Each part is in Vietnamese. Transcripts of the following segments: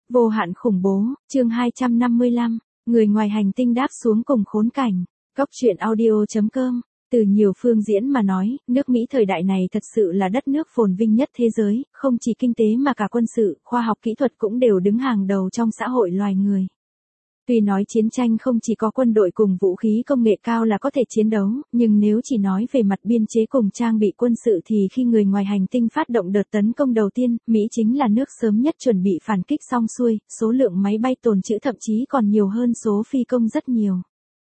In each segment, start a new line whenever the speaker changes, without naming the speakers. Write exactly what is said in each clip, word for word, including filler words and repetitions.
Vô hạn khủng bố, chương hai trăm năm mươi lăm, người ngoài hành tinh đáp xuống cùng khốn cảnh. Góc truyện audio chấm com. Từ nhiều phương diễn mà nói, nước Mỹ thời đại này thật sự là đất nước phồn vinh nhất thế giới, không chỉ kinh tế mà cả quân sự, khoa học kỹ thuật cũng đều đứng hàng đầu trong xã hội loài người. Tuy nói chiến tranh không chỉ có quân đội cùng vũ khí công nghệ cao là có thể chiến đấu, nhưng nếu chỉ nói về mặt biên chế cùng trang bị quân sự thì khi người ngoài hành tinh phát động đợt tấn công đầu tiên, Mỹ chính là nước sớm nhất chuẩn bị phản kích xong xuôi, số lượng máy bay tồn trữ thậm chí còn nhiều hơn số phi công rất nhiều.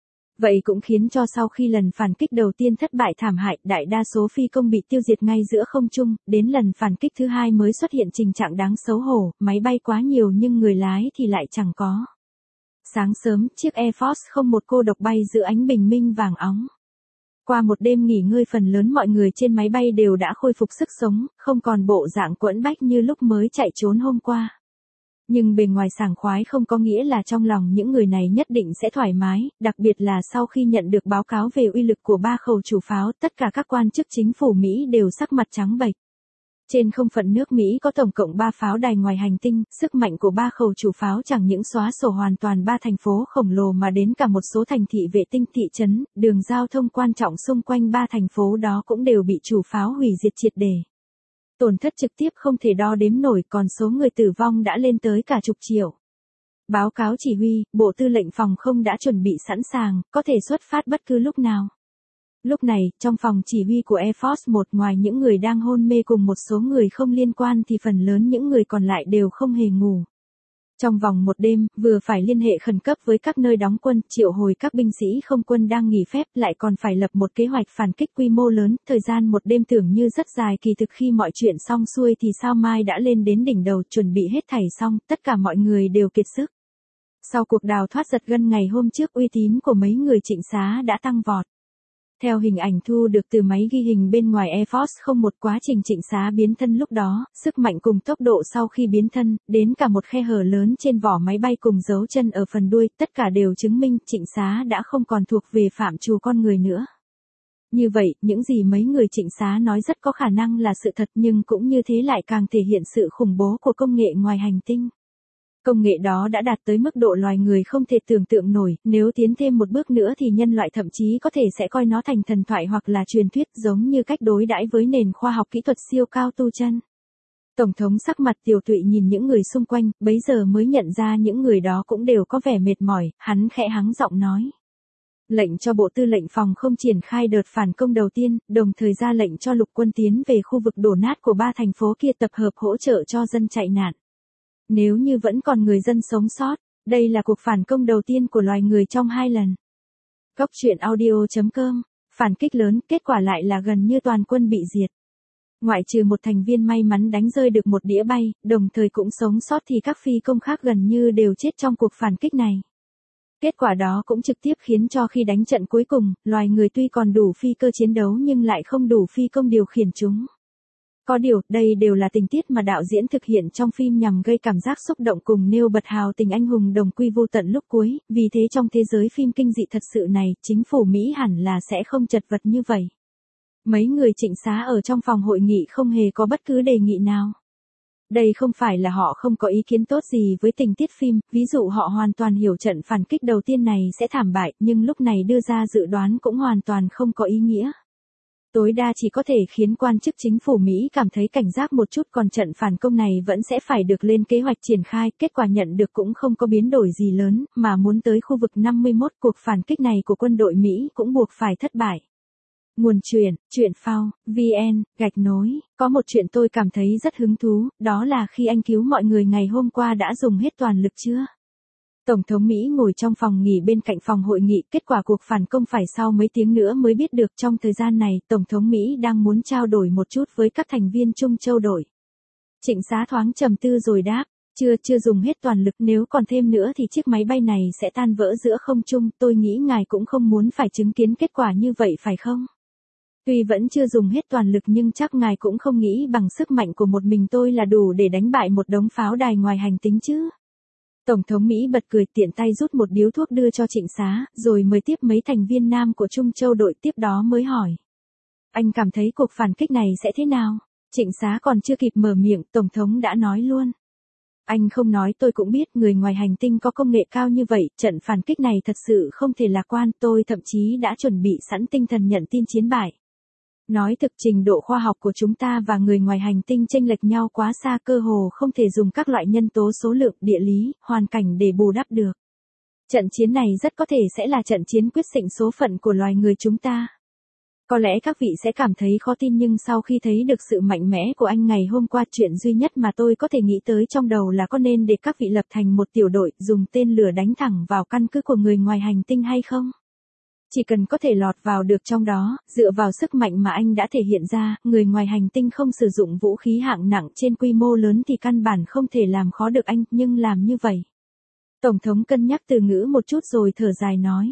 Vậy cũng khiến cho sau khi lần phản kích đầu tiên thất bại thảm hại, đại đa số phi công bị tiêu diệt ngay giữa không trung, đến lần phản kích thứ hai mới xuất hiện tình trạng đáng xấu hổ, máy bay quá nhiều nhưng người lái thì lại chẳng có. Sáng sớm, chiếc Air Force không một cô độc bay giữa ánh bình minh vàng óng. Qua một đêm nghỉ ngơi phần lớn mọi người trên máy bay đều đã khôi phục sức sống, không còn bộ dạng quẫn bách như lúc mới chạy trốn hôm qua. Nhưng bề ngoài sảng khoái không có nghĩa là trong lòng những người này nhất định sẽ thoải mái, đặc biệt là sau khi nhận được báo cáo về uy lực của ba khẩu chủ pháo, tất cả các quan chức chính phủ Mỹ đều sắc mặt trắng bệch. Trên không phận nước Mỹ có tổng cộng ba pháo đài ngoài hành tinh, sức mạnh của ba khẩu chủ pháo chẳng những xóa sổ hoàn toàn ba thành phố khổng lồ mà đến cả một số thành thị vệ tinh thị trấn, đường giao thông quan trọng xung quanh ba thành phố đó cũng đều bị chủ pháo hủy diệt triệt để. Tổn thất trực tiếp không thể đo đếm nổi, còn số người tử vong đã lên tới cả chục triệu. Báo cáo chỉ huy, Bộ Tư lệnh Phòng không đã chuẩn bị sẵn sàng, có thể xuất phát bất cứ lúc nào. Lúc này, trong phòng chỉ huy của Air Force một ngoài những người đang hôn mê cùng một số người không liên quan thì phần lớn những người còn lại đều không hề ngủ. Trong vòng một đêm, vừa phải liên hệ khẩn cấp với các nơi đóng quân, triệu hồi các binh sĩ không quân đang nghỉ phép, lại còn phải lập một kế hoạch phản kích quy mô lớn, thời gian một đêm tưởng như rất dài, kỳ thực khi mọi chuyện xong xuôi thì sao mai đã lên đến đỉnh đầu, chuẩn bị hết thảy xong, tất cả mọi người đều kiệt sức. Sau cuộc đào thoát giật gân ngày hôm trước, uy tín của mấy người trịnh xá đã tăng vọt. Theo hình ảnh thu được từ máy ghi hình bên ngoài Air Force không một quá trình trịnh xá biến thân lúc đó, sức mạnh cùng tốc độ sau khi biến thân, đến cả một khe hở lớn trên vỏ máy bay cùng dấu chân ở phần đuôi, tất cả đều chứng minh trịnh xá đã không còn thuộc về phạm trù con người nữa. Như vậy, những gì mấy người trịnh xá nói rất có khả năng là sự thật, nhưng cũng như thế lại càng thể hiện sự khủng bố của công nghệ ngoài hành tinh. Công nghệ đó đã đạt tới mức độ loài người không thể tưởng tượng nổi, nếu tiến thêm một bước nữa thì nhân loại thậm chí có thể sẽ coi nó thành thần thoại hoặc là truyền thuyết, giống như cách đối đãi với nền khoa học kỹ thuật siêu cao tu chân. Tổng thống sắc mặt tiều tụy nhìn những người xung quanh, bấy giờ mới nhận ra những người đó cũng đều có vẻ mệt mỏi, hắn khẽ hắng giọng nói. Lệnh cho Bộ Tư lệnh Phòng không triển khai đợt phản công đầu tiên, đồng thời ra lệnh cho lục quân tiến về khu vực đổ nát của ba thành phố kia tập hợp hỗ trợ cho dân chạy nạn. Nếu như vẫn còn người dân sống sót, đây là cuộc phản công đầu tiên của loài người trong hai lần. Góc truyện audio chấm com, phản kích lớn, kết quả lại là gần như toàn quân bị diệt. Ngoại trừ một thành viên may mắn đánh rơi được một đĩa bay, đồng thời cũng sống sót thì các phi công khác gần như đều chết trong cuộc phản kích này. Kết quả đó cũng trực tiếp khiến cho khi đánh trận cuối cùng, loài người tuy còn đủ phi cơ chiến đấu nhưng lại không đủ phi công điều khiển chúng. Có điều, đây đều là tình tiết mà đạo diễn thực hiện trong phim nhằm gây cảm giác xúc động cùng nêu bật hào tình anh hùng đồng quy vô tận lúc cuối, vì thế trong thế giới phim kinh dị thật sự này, chính phủ Mỹ hẳn là sẽ không chật vật như vậy. Mấy người trịnh xá ở trong phòng hội nghị không hề có bất cứ đề nghị nào. Đây không phải là họ không có ý kiến tốt gì với tình tiết phim, ví dụ họ hoàn toàn hiểu trận phản kích đầu tiên này sẽ thảm bại, nhưng lúc này đưa ra dự đoán cũng hoàn toàn không có ý nghĩa. Tối đa chỉ có thể khiến quan chức chính phủ Mỹ cảm thấy cảnh giác một chút, còn trận phản công này vẫn sẽ phải được lên kế hoạch triển khai, kết quả nhận được cũng không có biến đổi gì lớn, mà muốn tới khu vực năm mươi mốt, cuộc phản kích này của quân đội Mỹ cũng buộc phải thất bại. Nguồn truyện, truyện phao, vn, gạch nối, có một chuyện tôi cảm thấy rất hứng thú, đó là khi anh cứu mọi người ngày hôm qua đã dùng hết toàn lực chưa? Tổng thống Mỹ ngồi trong phòng nghỉ bên cạnh phòng hội nghị, kết quả cuộc phản công phải sau mấy tiếng nữa mới biết được. Trong thời gian này, Tổng thống Mỹ đang muốn trao đổi một chút với các thành viên Trung Châu đội. Trịnh xá thoáng trầm tư rồi đáp, chưa chưa dùng hết toàn lực, nếu còn thêm nữa thì chiếc máy bay này sẽ tan vỡ giữa không trung, tôi nghĩ ngài cũng không muốn phải chứng kiến kết quả như vậy phải không? Tuy vẫn chưa dùng hết toàn lực nhưng chắc ngài cũng không nghĩ bằng sức mạnh của một mình tôi là đủ để đánh bại một đống pháo đài ngoài hành tinh chứ. Tổng thống Mỹ bật cười, tiện tay rút một điếu thuốc đưa cho trịnh xá, rồi mời tiếp mấy thành viên nam của Trung Châu đội, tiếp đó mới hỏi. Anh cảm thấy cuộc phản kích này sẽ thế nào? Trịnh xá còn chưa kịp mở miệng, Tổng thống đã nói luôn. Anh không nói tôi cũng biết người ngoài hành tinh có công nghệ cao như vậy, trận phản kích này thật sự không thể lạc quan, tôi thậm chí đã chuẩn bị sẵn tinh thần nhận tin chiến bại. Nói thực trình độ khoa học của chúng ta và người ngoài hành tinh chênh lệch nhau quá xa, cơ hồ không thể dùng các loại nhân tố số lượng, địa lý, hoàn cảnh để bù đắp được. Trận chiến này rất có thể sẽ là trận chiến quyết định số phận của loài người chúng ta. Có lẽ các vị sẽ cảm thấy khó tin nhưng sau khi thấy được sự mạnh mẽ của anh ngày hôm qua, chuyện duy nhất mà tôi có thể nghĩ tới trong đầu là có nên để các vị lập thành một tiểu đội dùng tên lửa đánh thẳng vào căn cứ của người ngoài hành tinh hay không? Chỉ cần có thể lọt vào được trong đó, dựa vào sức mạnh mà anh đã thể hiện ra, người ngoài hành tinh không sử dụng vũ khí hạng nặng trên quy mô lớn thì căn bản không thể làm khó được anh, nhưng làm như vậy. Tổng thống cân nhắc từ ngữ một chút rồi thở dài nói.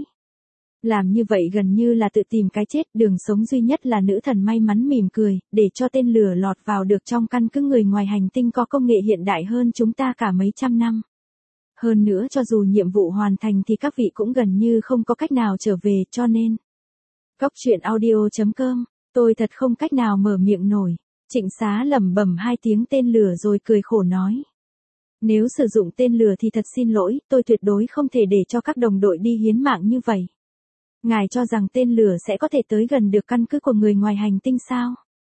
Làm như vậy gần như là tự tìm cái chết, đường sống duy nhất là nữ thần may mắn mỉm cười, để cho tên lửa lọt vào được trong căn cứ người ngoài hành tinh có công nghệ hiện đại hơn chúng ta cả mấy trăm năm. Hơn nữa cho dù nhiệm vụ hoàn thành thì các vị cũng gần như không có cách nào trở về, cho nên. Cóc truyện audio chấm com, tôi thật không cách nào mở miệng nổi. Trịnh Xá lẩm bẩm hai tiếng tên lửa rồi cười khổ nói. Nếu sử dụng tên lửa thì thật xin lỗi, tôi tuyệt đối không thể để cho các đồng đội đi hiến mạng như vậy. Ngài cho rằng tên lửa sẽ có thể tới gần được căn cứ của người ngoài hành tinh sao?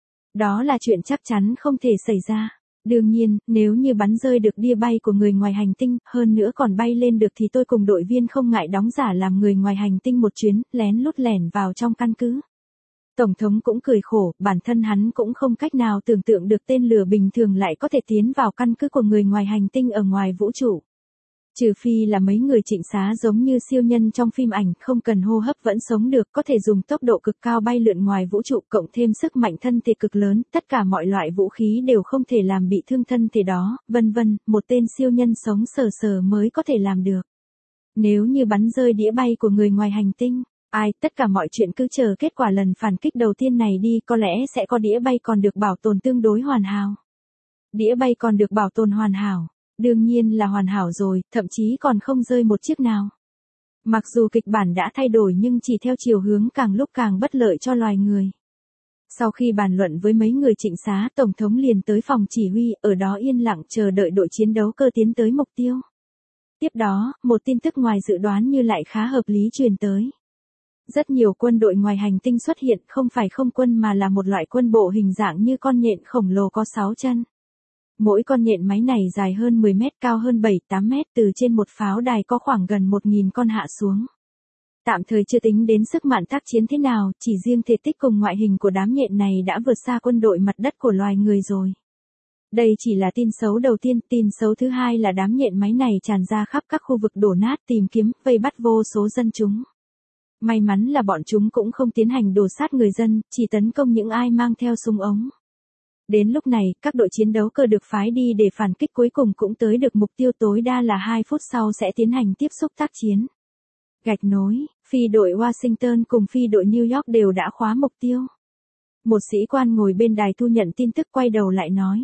Đó là chuyện chắc chắn không thể xảy ra. Đương nhiên, nếu như bắn rơi được đĩa bay của người ngoài hành tinh, hơn nữa còn bay lên được thì tôi cùng đội viên không ngại đóng giả làm người ngoài hành tinh một chuyến, lén lút lẻn vào trong căn cứ. Tổng thống cũng cười khổ, bản thân hắn cũng không cách nào tưởng tượng được tên lửa bình thường lại có thể tiến vào căn cứ của người ngoài hành tinh ở ngoài vũ trụ. Trừ phi là mấy người Trịnh Xá giống như siêu nhân trong phim ảnh, không cần hô hấp vẫn sống được, có thể dùng tốc độ cực cao bay lượn ngoài vũ trụ, cộng thêm sức mạnh thân thể cực lớn, tất cả mọi loại vũ khí đều không thể làm bị thương thân thể đó, vân vân, một tên siêu nhân sống sờ sờ mới có thể làm được. Nếu như bắn rơi đĩa bay của người ngoài hành tinh, ai, tất cả mọi chuyện cứ chờ kết quả lần phản kích đầu tiên này đi, có lẽ sẽ có đĩa bay còn được bảo tồn tương đối hoàn hảo. Đĩa bay còn được bảo tồn hoàn hảo. Đương nhiên là hoàn hảo rồi, thậm chí còn không rơi một chiếc nào. Mặc dù kịch bản đã thay đổi nhưng chỉ theo chiều hướng càng lúc càng bất lợi cho loài người. Sau khi bàn luận với mấy người Trịnh Xá, Tổng thống liền tới phòng chỉ huy, ở đó yên lặng chờ đợi đội chiến đấu cơ tiến tới mục tiêu. Tiếp đó, một tin tức ngoài dự đoán như lại khá hợp lý truyền tới. Rất nhiều quân đội ngoài hành tinh xuất hiện, không phải không quân mà là một loại quân bộ hình dạng như con nhện khổng lồ có sáu chân. Mỗi con nhện máy này dài hơn mười mét, cao hơn bảy tám mét, từ trên một pháo đài có khoảng gần một nghìn con hạ xuống. Tạm thời chưa tính đến sức mạnh tác chiến thế nào, chỉ riêng thể tích cùng ngoại hình của đám nhện này đã vượt xa quân đội mặt đất của loài người rồi. Đây chỉ là tin xấu đầu tiên, tin xấu thứ hai là đám nhện máy này tràn ra khắp các khu vực đổ nát tìm kiếm, vây bắt vô số dân chúng. May mắn là bọn chúng cũng không tiến hành đổ sát người dân, chỉ tấn công những ai mang theo súng ống. Đến lúc này, các đội chiến đấu cơ được phái đi để phản kích cuối cùng cũng tới được mục tiêu, tối đa là hai phút sau sẽ tiến hành tiếp xúc tác chiến. Gạch nối, phi đội Washington cùng phi đội New York đều đã khóa mục tiêu. Một sĩ quan ngồi bên đài thu nhận tin tức quay đầu lại nói.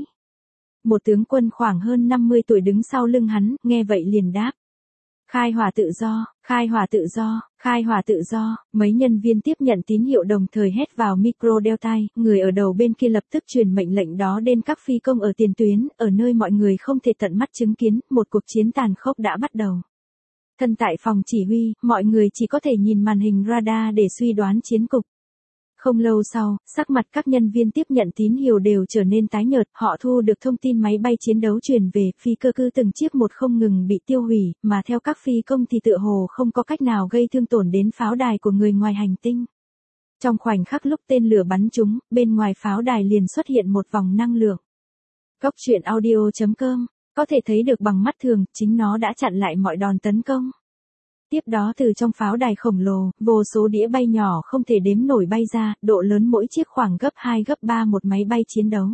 Một tướng quân khoảng hơn năm mươi tuổi đứng sau lưng hắn, nghe vậy liền đáp. Khai hỏa tự do, khai hỏa tự do, khai hỏa tự do, mấy nhân viên tiếp nhận tín hiệu đồng thời hét vào micro đeo tai, người ở đầu bên kia lập tức truyền mệnh lệnh đó đến các phi công ở tiền tuyến, ở nơi mọi người không thể tận mắt chứng kiến, một cuộc chiến tàn khốc đã bắt đầu. Thân tại phòng chỉ huy, mọi người chỉ có thể nhìn màn hình radar để suy đoán chiến cục. Không lâu sau, sắc mặt các nhân viên tiếp nhận tín hiệu đều trở nên tái nhợt, họ thu được thông tin máy bay chiến đấu truyền về, phi cơ cứ từng chiếc một không ngừng bị tiêu hủy, mà theo các phi công thì tựa hồ không có cách nào gây thương tổn đến pháo đài của người ngoài hành tinh. Trong khoảnh khắc lúc tên lửa bắn trúng, bên ngoài pháo đài liền xuất hiện một vòng năng lượng. Cóc truyện audio chấm com, có thể thấy được bằng mắt thường, chính nó đã chặn lại mọi đòn tấn công. Tiếp đó từ trong pháo đài khổng lồ, vô số đĩa bay nhỏ không thể đếm nổi bay ra, độ lớn mỗi chiếc khoảng gấp hai gấp ba một máy bay chiến đấu.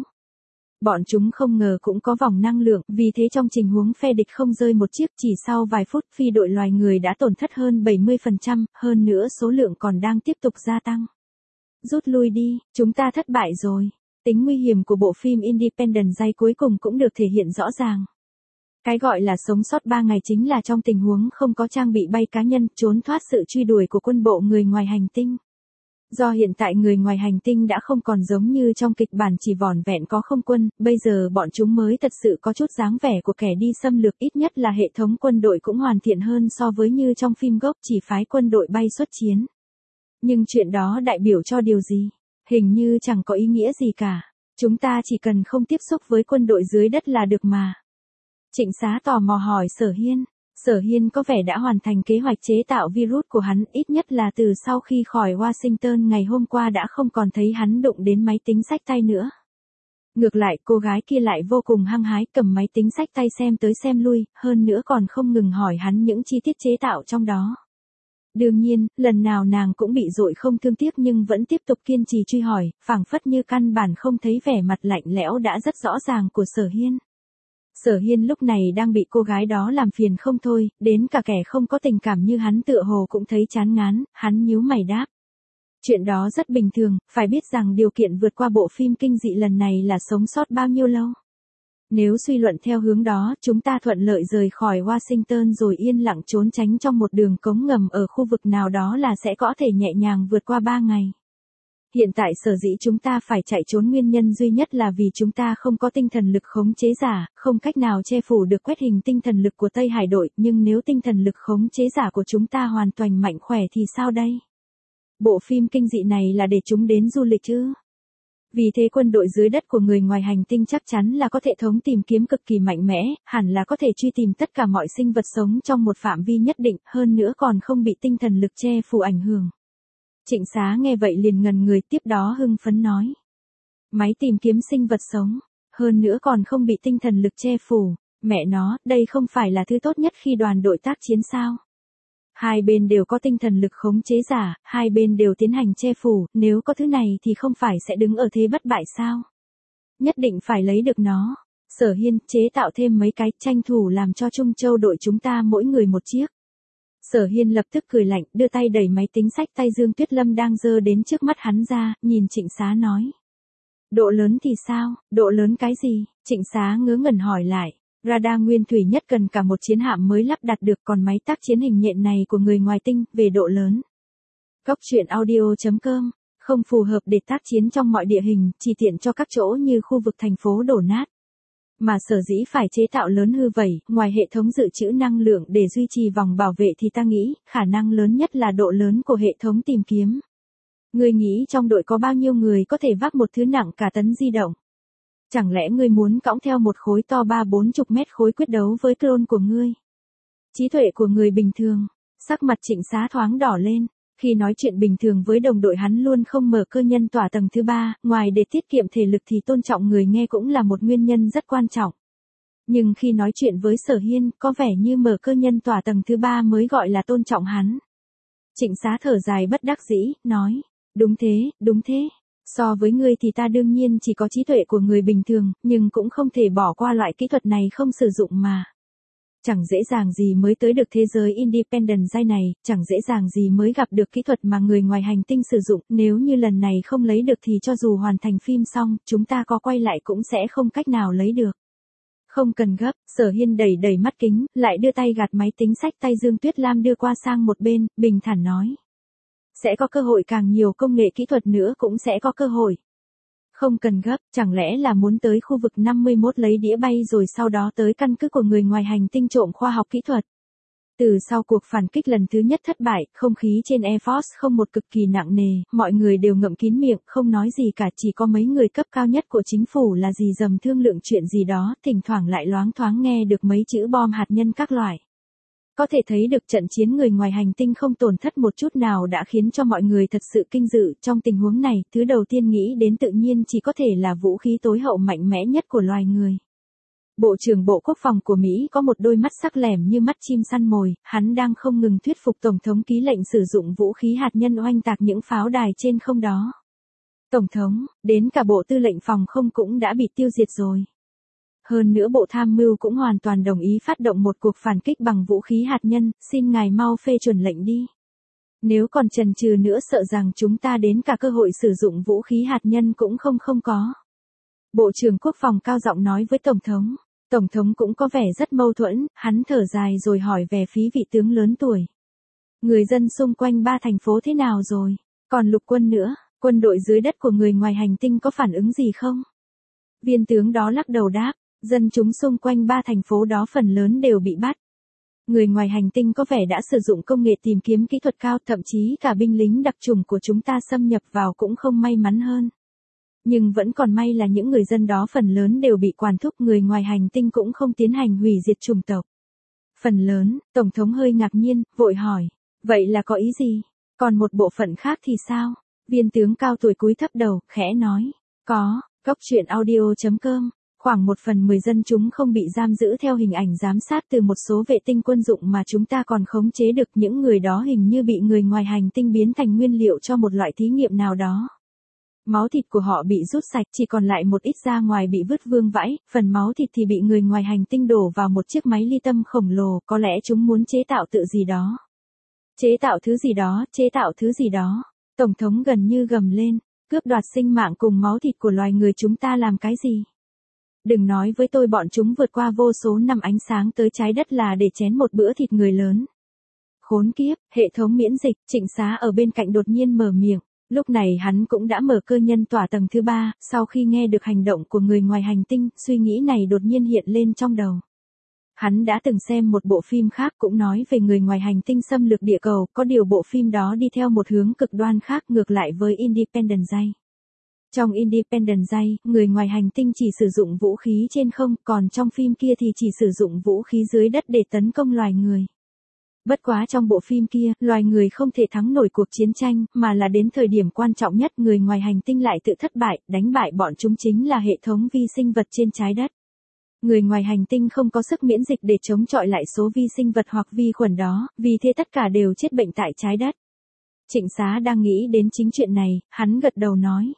Bọn chúng không ngờ cũng có vòng năng lượng, vì thế trong tình huống phe địch không rơi một chiếc, chỉ sau vài phút phi đội loài người đã tổn thất hơn bảy mươi phần trăm, hơn nữa số lượng còn đang tiếp tục gia tăng. Rút lui đi, chúng ta thất bại rồi. Tính nguy hiểm của bộ phim Independence Day cuối cùng cũng được thể hiện rõ ràng. Cái gọi là sống sót ba ngày chính là trong tình huống không có trang bị bay cá nhân, trốn thoát sự truy đuổi của quân bộ người ngoài hành tinh. Do hiện tại người ngoài hành tinh đã không còn giống như trong kịch bản chỉ vỏn vẹn có không quân, bây giờ bọn chúng mới thật sự có chút dáng vẻ của kẻ đi xâm lược, ít nhất là hệ thống quân đội cũng hoàn thiện hơn so với như trong phim gốc chỉ phái quân đội bay xuất chiến. Nhưng chuyện đó đại biểu cho điều gì? Hình như chẳng có ý nghĩa gì cả. Chúng ta chỉ cần không tiếp xúc với quân đội dưới đất là được mà. Trịnh Xá tò mò hỏi Sở Hiên. Sở Hiên có vẻ đã hoàn thành kế hoạch chế tạo virus của hắn, ít nhất là từ sau khi khỏi Washington ngày hôm qua đã không còn thấy hắn đụng đến máy tính xách tay nữa. Ngược lại cô gái kia lại vô cùng hăng hái cầm máy tính xách tay xem tới xem lui, hơn nữa còn không ngừng hỏi hắn những chi tiết chế tạo trong đó. Đương nhiên, lần nào nàng cũng bị dội không thương tiếc nhưng vẫn tiếp tục kiên trì truy hỏi, phảng phất như căn bản không thấy vẻ mặt lạnh lẽo đã rất rõ ràng của Sở Hiên. Sở Hiên lúc này đang bị cô gái đó làm phiền không thôi, đến cả kẻ không có tình cảm như hắn tựa hồ cũng thấy chán ngán, hắn nhíu mày đáp. Chuyện đó rất bình thường, phải biết rằng điều kiện vượt qua bộ phim kinh dị lần này là sống sót bao nhiêu lâu. Nếu suy luận theo hướng đó, chúng ta thuận lợi rời khỏi Washington rồi yên lặng trốn tránh trong một đường cống ngầm ở khu vực nào đó là sẽ có thể nhẹ nhàng vượt qua ba ngày. Hiện tại sở dĩ chúng ta phải chạy trốn nguyên nhân duy nhất là vì chúng ta không có tinh thần lực khống chế giả, không cách nào che phủ được quét hình tinh thần lực của Tây Hải đội, nhưng nếu tinh thần lực khống chế giả của chúng ta hoàn toàn mạnh khỏe thì sao đây? Bộ phim kinh dị này là để chúng đến du lịch chứ? Vì thế quân đội dưới đất của người ngoài hành tinh chắc chắn là có hệ thống tìm kiếm cực kỳ mạnh mẽ, hẳn là có thể truy tìm tất cả mọi sinh vật sống trong một phạm vi nhất định, hơn nữa còn không bị tinh thần lực che phủ ảnh hưởng. Trịnh Xá nghe vậy liền ngần người, tiếp đó hưng phấn nói. Máy tìm kiếm sinh vật sống, hơn nữa còn không bị tinh thần lực che phủ, mẹ nó, đây không phải là thứ tốt nhất khi đoàn đội tác chiến sao? Hai bên đều có tinh thần lực khống chế giả, hai bên đều tiến hành che phủ, nếu có thứ này thì không phải sẽ đứng ở thế bất bại sao? Nhất định phải lấy được nó. Sở Hiên, chế tạo thêm mấy cái, tranh thủ làm cho Trung Châu đội chúng ta mỗi người một chiếc. Sở Hiên lập tức cười lạnh, đưa tay đẩy máy tính xách tay Dương Tuyết Lâm đang giơ đến trước mắt hắn ra, nhìn Trịnh Xá nói. Độ lớn thì sao, độ lớn cái gì? Trịnh Xá ngớ ngẩn hỏi lại. Radar nguyên thủy nhất cần cả một chiến hạm mới lắp đặt được, còn máy tác chiến hình nhện này của người ngoài tinh, về độ lớn. Cốc truyện audio chấm com, không phù hợp để tác chiến trong mọi địa hình, chỉ tiện cho các chỗ như khu vực thành phố đổ nát. Mà sở dĩ phải chế tạo lớn hư vậy, ngoài hệ thống dự trữ năng lượng để duy trì vòng bảo vệ thì ta nghĩ, khả năng lớn nhất là độ lớn của hệ thống tìm kiếm. Ngươi nghĩ trong đội có bao nhiêu người có thể vác một thứ nặng cả tấn di động? Chẳng lẽ ngươi muốn cõng theo một khối to ba bốn chục mét khối quyết đấu với clone của ngươi? Trí tuệ của người bình thường, sắc mặt Trịnh Xá thoáng đỏ lên. Khi nói chuyện bình thường với đồng đội hắn luôn không mở cơ nhân tỏa tầng thứ ba, ngoài để tiết kiệm thể lực thì tôn trọng người nghe cũng là một nguyên nhân rất quan trọng. Nhưng khi nói chuyện với Sở Hiên, có vẻ như mở cơ nhân tỏa tầng thứ ba mới gọi là tôn trọng hắn. Trịnh Xá thở dài bất đắc dĩ, nói, đúng thế, đúng thế. So với ngươi thì ta đương nhiên chỉ có trí tuệ của người bình thường, nhưng cũng không thể bỏ qua loại kỹ thuật này không sử dụng mà. Chẳng dễ dàng gì mới tới được thế giới Independent giai này, chẳng dễ dàng gì mới gặp được kỹ thuật mà người ngoài hành tinh sử dụng, nếu như lần này không lấy được thì cho dù hoàn thành phim xong, chúng ta có quay lại cũng sẽ không cách nào lấy được. Không cần gấp, Sở Hiên đẩy đẩy mắt kính, lại đưa tay gạt máy tính xách tay Dương Tuyết Lam đưa qua sang một bên, bình thản nói. Sẽ có cơ hội, càng nhiều công nghệ kỹ thuật nữa cũng sẽ có cơ hội. Không cần gấp, chẳng lẽ là muốn tới khu vực năm mươi mốt lấy đĩa bay rồi sau đó tới căn cứ của người ngoài hành tinh trộm khoa học kỹ thuật. Từ sau cuộc phản kích lần thứ nhất thất bại, không khí trên Air Force không một cực kỳ nặng nề, mọi người đều ngậm kín miệng, không nói gì cả, chỉ có mấy người cấp cao nhất của chính phủ là gì dầm thương lượng chuyện gì đó, thỉnh thoảng lại loáng thoáng nghe được mấy chữ bom hạt nhân các loại. Có thể thấy được trận chiến người ngoài hành tinh không tổn thất một chút nào đã khiến cho mọi người thật sự kinh dự. Trong tình huống này, thứ đầu tiên nghĩ đến tự nhiên chỉ có thể là vũ khí tối hậu mạnh mẽ nhất của loài người. Bộ trưởng Bộ Quốc phòng của Mỹ có một đôi mắt sắc lẻm như mắt chim săn mồi, hắn đang không ngừng thuyết phục Tổng thống ký lệnh sử dụng vũ khí hạt nhân oanh tạc những pháo đài trên không đó. Tổng thống, đến cả Bộ Tư lệnh Phòng không cũng đã bị tiêu diệt rồi. Hơn nữa Bộ Tham mưu cũng hoàn toàn đồng ý phát động một cuộc phản kích bằng vũ khí hạt nhân, xin ngài mau phê chuẩn lệnh đi. Nếu còn chần chừ nữa sợ rằng chúng ta đến cả cơ hội sử dụng vũ khí hạt nhân cũng không không có. Bộ trưởng Quốc phòng cao giọng nói với Tổng thống. Tổng thống cũng có vẻ rất mâu thuẫn, hắn thở dài rồi hỏi về phía vị tướng lớn tuổi. Người dân xung quanh ba thành phố thế nào rồi? Còn lục quân nữa, quân đội dưới đất của người ngoài hành tinh có phản ứng gì không? Viên tướng đó lắc đầu đáp, dân chúng xung quanh ba thành phố đó phần lớn đều bị bắt. Người ngoài hành tinh có vẻ đã sử dụng công nghệ tìm kiếm kỹ thuật cao, thậm chí cả binh lính đặc chủng của chúng ta xâm nhập vào cũng không may mắn hơn. Nhưng vẫn còn may là những người dân đó phần lớn đều bị quản thúc, người ngoài hành tinh cũng không tiến hành hủy diệt chủng tộc. Phần lớn, Tổng thống hơi ngạc nhiên, vội hỏi, vậy là có ý gì? Còn một bộ phận khác thì sao? Viên tướng cao tuổi cúi thấp đầu, khẽ nói, có, Cốc truyện audio chấm com. Khoảng một phần mười dân chúng không bị giam giữ theo hình ảnh giám sát từ một số vệ tinh quân dụng mà chúng ta còn khống chế được, những người đó hình như bị người ngoài hành tinh biến thành nguyên liệu cho một loại thí nghiệm nào đó. Máu thịt của họ bị rút sạch, chỉ còn lại một ít ra ngoài bị vứt vương vãi, phần máu thịt thì bị người ngoài hành tinh đổ vào một chiếc máy ly tâm khổng lồ, có lẽ chúng muốn chế tạo tự gì đó. Chế tạo thứ gì đó, chế tạo thứ gì đó. Tổng thống gần như gầm lên, cướp đoạt sinh mạng cùng máu thịt của loài người chúng ta làm cái gì? Đừng nói với tôi bọn chúng vượt qua vô số năm ánh sáng tới trái đất là để chén một bữa thịt người lớn. Khốn kiếp, hệ thống miễn dịch. Trịnh Xá ở bên cạnh đột nhiên mở miệng. Lúc này hắn cũng đã mở cơ nhân tỏa tầng thứ ba, sau khi nghe được hành động của người ngoài hành tinh, suy nghĩ này đột nhiên hiện lên trong đầu. Hắn đã từng xem một bộ phim khác cũng nói về người ngoài hành tinh xâm lược địa cầu, có điều bộ phim đó đi theo một hướng cực đoan khác, ngược lại với Independence Day. Trong Independence Day, người ngoài hành tinh chỉ sử dụng vũ khí trên không, còn trong phim kia thì chỉ sử dụng vũ khí dưới đất để tấn công loài người. Bất quá trong bộ phim kia, loài người không thể thắng nổi cuộc chiến tranh, mà là đến thời điểm quan trọng nhất người ngoài hành tinh lại tự thất bại, đánh bại bọn chúng chính là hệ thống vi sinh vật trên trái đất. Người ngoài hành tinh không có sức miễn dịch để chống chọi lại số vi sinh vật hoặc vi khuẩn đó, vì thế tất cả đều chết bệnh tại trái đất. Trịnh Xá đang nghĩ đến chính chuyện này, hắn gật đầu nói.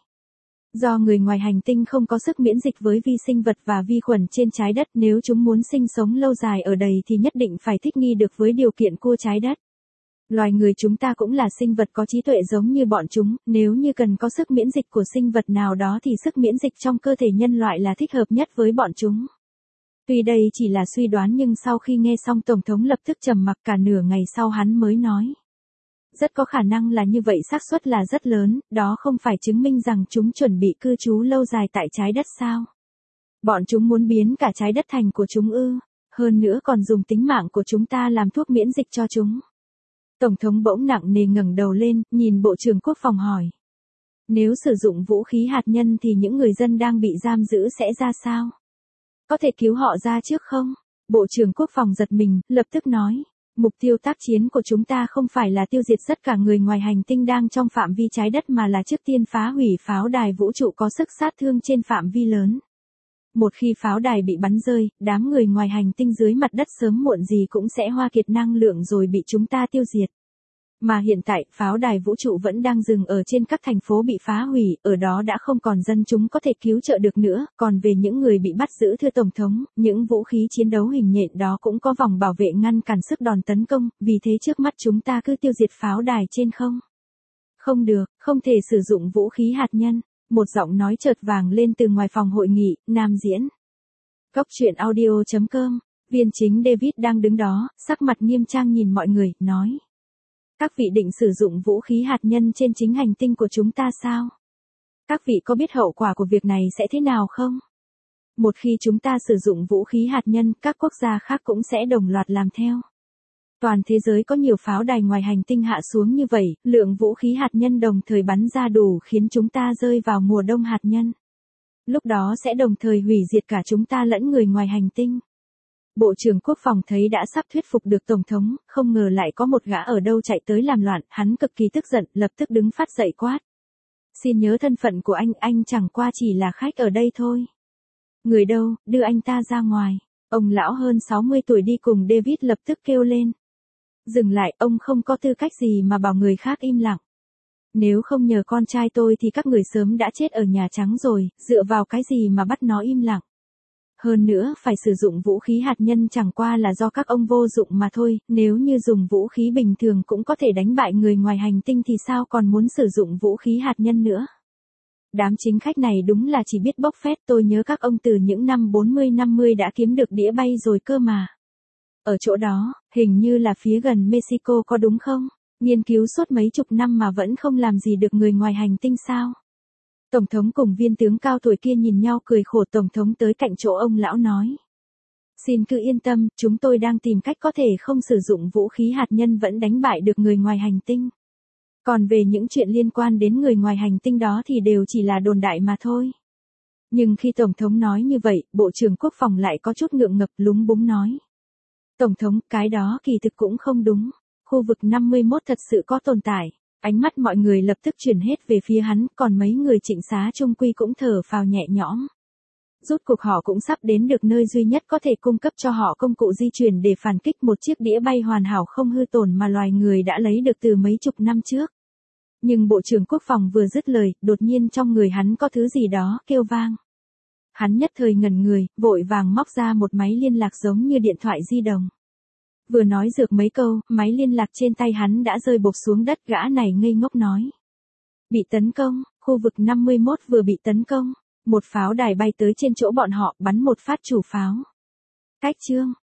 Do người ngoài hành tinh không có sức miễn dịch với vi sinh vật và vi khuẩn trên trái đất, nếu chúng muốn sinh sống lâu dài ở đây thì nhất định phải thích nghi được với điều kiện của trái đất. Loài người chúng ta cũng là sinh vật có trí tuệ giống như bọn chúng, nếu như cần có sức miễn dịch của sinh vật nào đó thì sức miễn dịch trong cơ thể nhân loại là thích hợp nhất với bọn chúng. Tuy đây chỉ là suy đoán nhưng sau khi nghe xong Tổng thống lập tức trầm mặc, cả nửa ngày sau hắn mới nói. Rất có khả năng là như vậy, xác suất là rất lớn, đó không phải chứng minh rằng chúng chuẩn bị cư trú lâu dài tại trái đất sao? Bọn chúng muốn biến cả trái đất thành của chúng ư, hơn nữa còn dùng tính mạng của chúng ta làm thuốc miễn dịch cho chúng. Tổng thống bỗng nặng nề ngẩng đầu lên, nhìn Bộ trưởng Quốc phòng hỏi. Nếu sử dụng vũ khí hạt nhân thì những người dân đang bị giam giữ sẽ ra sao? Có thể cứu họ ra trước không? Bộ trưởng Quốc phòng giật mình, lập tức nói. Mục tiêu tác chiến của chúng ta không phải là tiêu diệt tất cả người ngoài hành tinh đang trong phạm vi trái đất mà là trước tiên phá hủy pháo đài vũ trụ có sức sát thương trên phạm vi lớn. Một khi pháo đài bị bắn rơi, đám người ngoài hành tinh dưới mặt đất sớm muộn gì cũng sẽ hoa kiệt năng lượng rồi bị chúng ta tiêu diệt. Mà hiện tại, pháo đài vũ trụ vẫn đang dừng ở trên các thành phố bị phá hủy, ở đó đã không còn dân chúng có thể cứu trợ được nữa, còn về những người bị bắt giữ thưa Tổng thống, những vũ khí chiến đấu hình nhện đó cũng có vòng bảo vệ ngăn cản sức đòn tấn công, vì thế trước mắt chúng ta cứ tiêu diệt pháo đài trên không. Không được, không thể sử dụng vũ khí hạt nhân, một giọng nói chợt vàng lên từ ngoài phòng hội nghị, Nam Diễn. Cốc truyện audio chấm com, viên chính David đang đứng đó, sắc mặt nghiêm trang nhìn mọi người, nói. Các vị định sử dụng vũ khí hạt nhân trên chính hành tinh của chúng ta sao? Các vị có biết hậu quả của việc này sẽ thế nào không? Một khi chúng ta sử dụng vũ khí hạt nhân, các quốc gia khác cũng sẽ đồng loạt làm theo. Toàn thế giới có nhiều pháo đài ngoài hành tinh hạ xuống như vậy, lượng vũ khí hạt nhân đồng thời bắn ra đủ khiến chúng ta rơi vào mùa đông hạt nhân. Lúc đó sẽ đồng thời hủy diệt cả chúng ta lẫn người ngoài hành tinh. Bộ trưởng Quốc phòng thấy đã sắp thuyết phục được Tổng thống, không ngờ lại có một gã ở đâu chạy tới làm loạn, hắn cực kỳ tức giận, lập tức đứng phát dậy quát. Xin nhớ thân phận của anh, anh chẳng qua chỉ là khách ở đây thôi. Người đâu, đưa anh ta ra ngoài. Ông lão hơn sáu mươi tuổi đi cùng David lập tức kêu lên. Dừng lại, ông không có tư cách gì mà bảo người khác im lặng. Nếu không nhờ con trai tôi thì các người sớm đã chết ở Nhà Trắng rồi, dựa vào cái gì mà bắt nó im lặng. Hơn nữa, phải sử dụng vũ khí hạt nhân chẳng qua là do các ông vô dụng mà thôi, nếu như dùng vũ khí bình thường cũng có thể đánh bại người ngoài hành tinh thì sao còn muốn sử dụng vũ khí hạt nhân nữa. Đám chính khách này đúng là chỉ biết bốc phét, tôi nhớ các ông từ những năm bốn mươi năm mươi đã kiếm được đĩa bay rồi cơ mà. Ở chỗ đó, hình như là phía gần Mexico có đúng không? Nghiên cứu suốt mấy chục năm mà vẫn không làm gì được người ngoài hành tinh sao? Tổng thống cùng viên tướng cao tuổi kia nhìn nhau cười khổ. Tổng thống tới cạnh chỗ ông lão nói. Xin cứ yên tâm, chúng tôi đang tìm cách có thể không sử dụng vũ khí hạt nhân vẫn đánh bại được người ngoài hành tinh. Còn về những chuyện liên quan đến người ngoài hành tinh đó thì đều chỉ là đồn đại mà thôi. Nhưng khi Tổng thống nói như vậy, Bộ trưởng Quốc phòng lại có chút ngượng ngập lúng búng nói. Tổng thống, cái đó kỳ thực cũng không đúng. Khu vực năm mươi mốt thật sự có tồn tại. Ánh mắt mọi người lập tức chuyển hết về phía hắn, còn mấy người Trịnh Xá Trung Quy cũng thở phào nhẹ nhõm. Rốt cuộc họ cũng sắp đến được nơi duy nhất có thể cung cấp cho họ công cụ di chuyển để phản kích một chiếc đĩa bay hoàn hảo không hư tổn mà loài người đã lấy được từ mấy chục năm trước. Nhưng Bộ trưởng Quốc phòng vừa dứt lời, đột nhiên trong người hắn có thứ gì đó kêu vang. Hắn nhất thời ngẩn người, vội vàng móc ra một máy liên lạc giống như điện thoại di động. Vừa nói dược mấy câu, máy liên lạc trên tay hắn đã rơi bộp xuống đất. Gã này ngây ngốc nói. Bị tấn công, khu vực năm mươi mốt vừa bị tấn công. Một pháo đài bay tới trên chỗ bọn họ, bắn một phát chủ pháo. Cách chương.